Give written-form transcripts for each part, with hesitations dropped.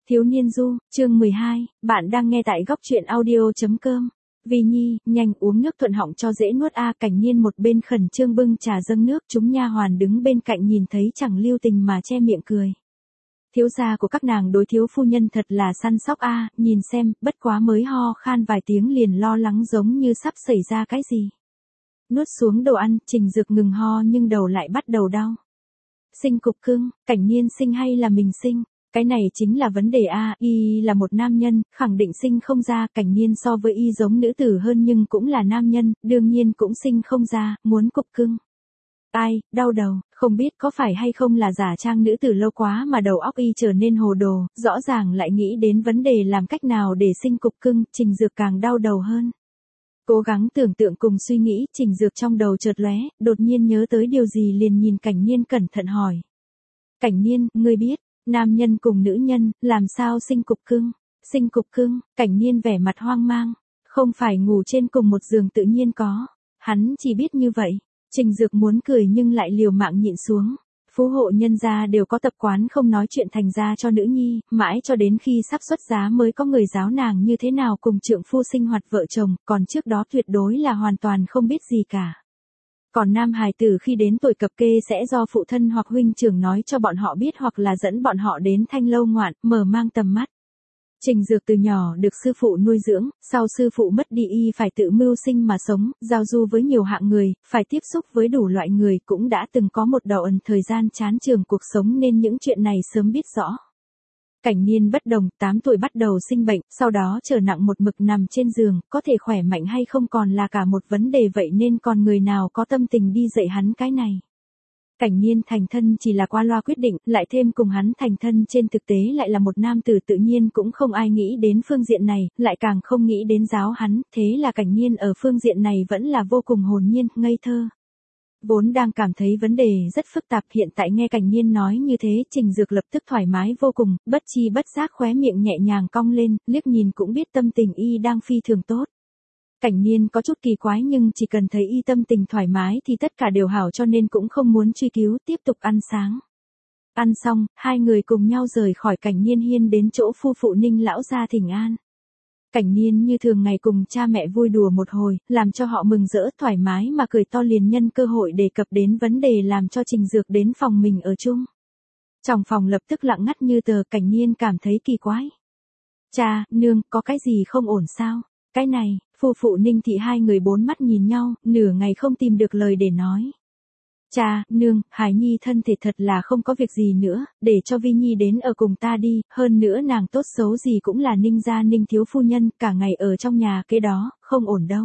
Thiếu niên du, chương 12, bạn đang nghe tại góc truyện audio.com. Vi Nhi, nhanh uống nước thuận họng cho dễ nuốt a. Cảnh Nhiên một bên khẩn trương bưng trà dâng nước, chúng nha hoàn đứng bên cạnh nhìn thấy chẳng lưu tình mà che miệng cười. Thiếu gia của các nàng đối thiếu phu nhân thật là săn sóc a, nhìn xem, bất quá mới ho khan vài tiếng liền lo lắng giống như sắp xảy ra cái gì. Nuốt xuống đồ ăn, Trình Dược ngừng ho nhưng đầu lại bắt đầu đau. Sinh cục cưng, Cảnh Nhiên sinh hay là mình sinh? Cái này chính là vấn đề a. Y là một nam nhân, khẳng định sinh không ra. Cảnh Nhiên so với Y giống nữ tử hơn nhưng cũng là nam nhân, đương nhiên cũng sinh không ra, muốn cục cưng. Ai, đau đầu, không biết có phải hay không là giả trang nữ tử lâu quá mà đầu óc Y trở nên hồ đồ, rõ ràng lại nghĩ đến vấn đề làm cách nào để sinh cục cưng. Trình Dược càng đau đầu hơn. Cố gắng tưởng tượng cùng suy nghĩ, Trình Dược trong đầu chợt lóe, đột nhiên nhớ tới điều gì liền nhìn Cảnh Nhiên cẩn thận hỏi. Cảnh Nhiên, ngươi biết, nam nhân cùng nữ nhân, làm sao sinh cục cưng? Sinh cục cưng, Cảnh Nhiên vẻ mặt hoang mang, không phải ngủ trên cùng một giường tự nhiên có, hắn chỉ biết như vậy. Trình Dược muốn cười nhưng lại liều mạng nhịn xuống. Phú hộ nhân gia đều có tập quán không nói chuyện thành ra cho nữ nhi, mãi cho đến khi sắp xuất giá mới có người giáo nàng như thế nào cùng trượng phu sinh hoạt vợ chồng, còn trước đó tuyệt đối là hoàn toàn không biết gì cả. Còn nam hài tử khi đến tuổi cập kê sẽ do phụ thân hoặc huynh trưởng nói cho bọn họ biết hoặc là dẫn bọn họ đến thanh lâu ngoạn, mở mang tầm mắt. Trình Dược từ nhỏ được sư phụ nuôi dưỡng, sau sư phụ mất đi Y phải tự mưu sinh mà sống, giao du với nhiều hạng người, phải tiếp xúc với đủ loại người, cũng đã từng có một đoạn thời gian chán trường cuộc sống nên những chuyện này sớm biết rõ. Cảnh Nhiên bất đồng, 8 tuổi bắt đầu sinh bệnh, sau đó trở nặng một mực nằm trên giường, có thể khỏe mạnh hay không còn là cả một vấn đề, vậy nên còn người nào có tâm tình đi dạy hắn cái này. Cảnh Nhiên thành thân chỉ là qua loa quyết định, lại thêm cùng hắn thành thân trên thực tế lại là một nam tử, tự nhiên cũng không ai nghĩ đến phương diện này, lại càng không nghĩ đến giáo hắn, thế là Cảnh Nhiên ở phương diện này vẫn là vô cùng hồn nhiên, ngây thơ. Vốn đang cảm thấy vấn đề rất phức tạp, hiện tại nghe Cảnh Nhiên nói như thế, Trình Dược lập tức thoải mái vô cùng, bất chi bất giác khóe miệng nhẹ nhàng cong lên, liếc nhìn cũng biết tâm tình Y đang phi thường tốt. Cảnh Nhiên có chút kỳ quái nhưng chỉ cần thấy Y tâm tình thoải mái thì tất cả đều hảo, cho nên cũng không muốn truy cứu, tiếp tục ăn sáng. Ăn xong, hai người cùng nhau rời khỏi Cảnh Nhiên hiên đến chỗ phu phụ Ninh lão gia thỉnh an. Cảnh Nhiên như thường ngày cùng cha mẹ vui đùa một hồi, làm cho họ mừng rỡ thoải mái mà cười to, liền nhân cơ hội đề cập đến vấn đề làm cho Trình Dược đến phòng mình ở chung. Trong phòng lập tức lặng ngắt như tờ, Cảnh Nhiên cảm thấy kỳ quái. Cha, nương, có cái gì không ổn sao? Cái này, phu phụ Ninh thị hai người bốn mắt nhìn nhau, nửa ngày không tìm được lời để nói. Cha, nương, Hải Nhi thân thể thật là không có việc gì nữa, để cho Vi Nhi đến ở cùng ta đi, hơn nữa nàng tốt xấu gì cũng là Ninh gia Ninh thiếu phu nhân, cả ngày ở trong nhà kế đó, không ổn đâu.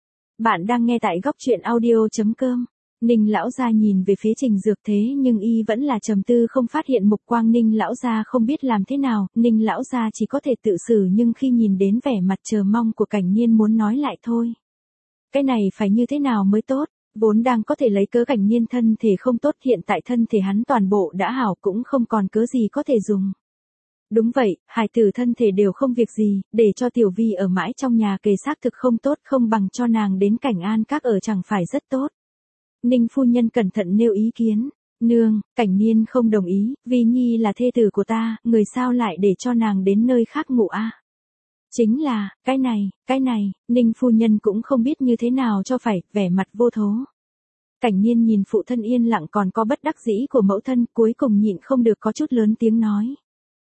Bạn đang nghe tại góc truyện audio.com. Ninh lão gia nhìn về phía Trình Dược thế nhưng Y vẫn là trầm tư không phát hiện mục quang. Ninh lão gia không biết làm thế nào, Ninh lão gia chỉ có thể tự xử, nhưng khi nhìn đến vẻ mặt chờ mong của Cảnh Nhiên muốn nói lại thôi. Cái này phải như thế nào mới tốt? Vốn đang có thể lấy cớ Cảnh Nhiên thân thể không tốt, hiện tại thân thể hắn toàn bộ đã hảo, cũng không còn cớ gì có thể dùng. Đúng vậy, hài tử thân thể đều không việc gì, để cho Tiểu Vi ở mãi trong nhà kề xác thực không tốt, không bằng cho nàng đến Cảnh An Các ở chẳng phải rất tốt. Ninh phu nhân cẩn thận nêu ý kiến. Nương, Cảnh Nhiên không đồng ý, Vi Nhi là thê tử của ta, người sao lại để cho nàng đến nơi khác ngủ a? Chính là, cái này, Ninh phu nhân cũng không biết như thế nào cho phải, vẻ mặt vô thố. Cảnh Nhiên nhìn phụ thân yên lặng còn có bất đắc dĩ của mẫu thân, cuối cùng nhịn không được có chút lớn tiếng nói.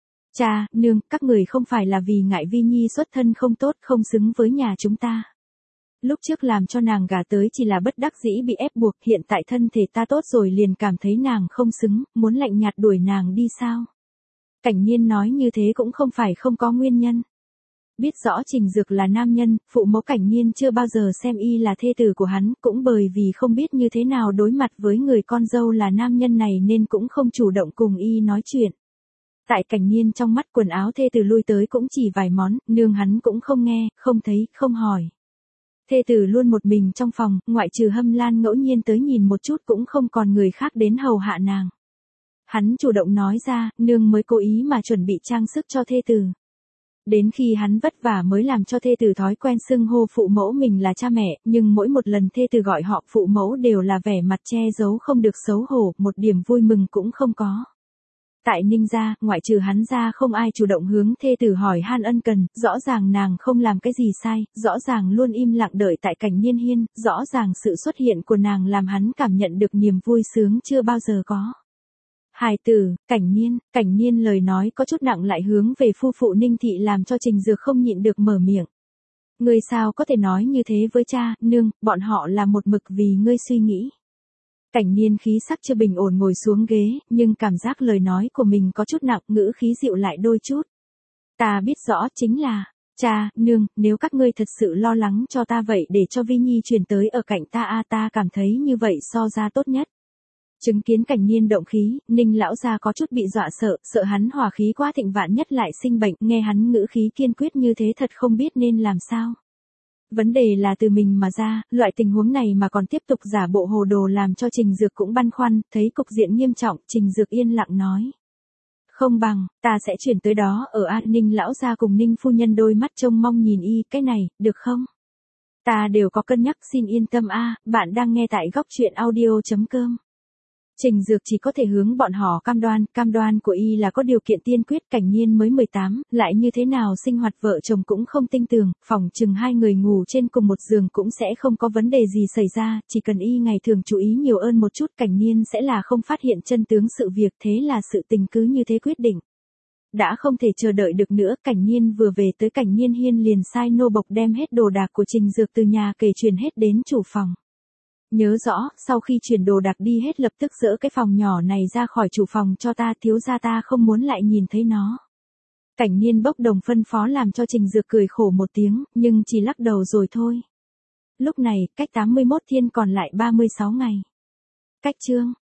Cha, nương, các người không phải là vì ngại Vi Nhi xuất thân không tốt, không xứng với nhà chúng ta. Lúc trước làm cho nàng gả tới chỉ là bất đắc dĩ bị ép buộc, hiện tại thân thể ta tốt rồi liền cảm thấy nàng không xứng, muốn lạnh nhạt đuổi nàng đi sao? Cảnh Nhiên nói như thế cũng không phải không có nguyên nhân. Biết rõ Trình Dược là nam nhân, phụ mẫu Cảnh Nhiên chưa bao giờ xem Y là thê tử của hắn, cũng bởi vì không biết như thế nào đối mặt với người con dâu là nam nhân này nên cũng không chủ động cùng Y nói chuyện. Tại Cảnh Nhiên trong mắt quần áo thê tử lui tới cũng chỉ vài món, nương hắn cũng không nghe, không thấy, không hỏi. Thê tử luôn một mình trong phòng, ngoại trừ Hâm Lan ngẫu nhiên tới nhìn một chút cũng không còn người khác đến hầu hạ nàng. Hắn chủ động nói ra, nương mới cố ý mà chuẩn bị trang sức cho thê tử. Đến khi hắn vất vả mới làm cho thê tử thói quen xưng hô phụ mẫu mình là cha mẹ, nhưng mỗi một lần thê tử gọi họ phụ mẫu đều là vẻ mặt che giấu không được xấu hổ, một điểm vui mừng cũng không có. Tại Ninh gia, ngoại trừ hắn ra không ai chủ động hướng thê tử hỏi han ân cần, rõ ràng nàng không làm cái gì sai, rõ ràng luôn im lặng đợi tại Cảnh Nhiên hiên, rõ ràng sự xuất hiện của nàng làm hắn cảm nhận được niềm vui sướng chưa bao giờ có. Hài tử, Cảnh Nhiên lời nói có chút nặng lại hướng về phu phụ Ninh thị làm cho Trình Dược không nhịn được mở miệng. Ngươi sao có thể nói như thế với cha, nương, bọn họ là một mực vì ngươi suy nghĩ. Cảnh Nhiên khí sắc chưa bình ổn ngồi xuống ghế, nhưng cảm giác lời nói của mình có chút nặng, ngữ khí dịu lại đôi chút. Ta biết rõ chính là, cha, nương, nếu các ngươi thật sự lo lắng cho ta vậy để cho Vi Nhi chuyển tới ở cạnh ta ta cảm thấy như vậy so ra tốt nhất. Chứng kiến Cảnh Nhiên động khí, Ninh lão gia có chút bị dọa sợ hắn hỏa khí quá thịnh vạn nhất lại sinh bệnh, nghe hắn ngữ khí kiên quyết như thế thật không biết nên làm sao. Vấn đề là từ mình mà ra, loại tình huống này mà còn tiếp tục giả bộ hồ đồ làm cho Trình Dược cũng băn khoăn, thấy cục diện nghiêm trọng, Trình Dược yên lặng nói. Không bằng, ta sẽ chuyển tới đó ở Ninh lão gia cùng Ninh phu nhân đôi mắt trông mong nhìn cái này, được không? Ta đều có cân nhắc xin yên tâm bạn đang nghe tại góc truyện audio.com. Trình Dược chỉ có thể hướng bọn họ cam đoan của là có điều kiện tiên quyết. Cảnh Nhiên mới 18, lại như thế nào sinh hoạt vợ chồng cũng không tinh tường, phòng chừng hai người ngủ trên cùng một giường cũng sẽ không có vấn đề gì xảy ra, chỉ cần ngày thường chú ý nhiều ơn một chút Cảnh Nhiên sẽ là không phát hiện chân tướng sự việc, thế là sự tình cứ như thế quyết định. Đã không thể chờ đợi được nữa, Cảnh Nhiên vừa về tới Cảnh Nhiên hiên liền sai nô bộc đem hết đồ đạc của Trình Dược từ nhà kể chuyển hết đến chủ phòng. Nhớ rõ, sau khi chuyển đồ đạc đi hết lập tức dỡ cái phòng nhỏ này ra khỏi chủ phòng cho ta, thiếu gia ta không muốn lại nhìn thấy nó. Cảnh Nhiên bốc đồng phân phó làm cho Trình Dược cười khổ một tiếng, nhưng chỉ lắc đầu rồi thôi. Lúc này, cách 81 thiên còn lại 36 ngày. Cách chương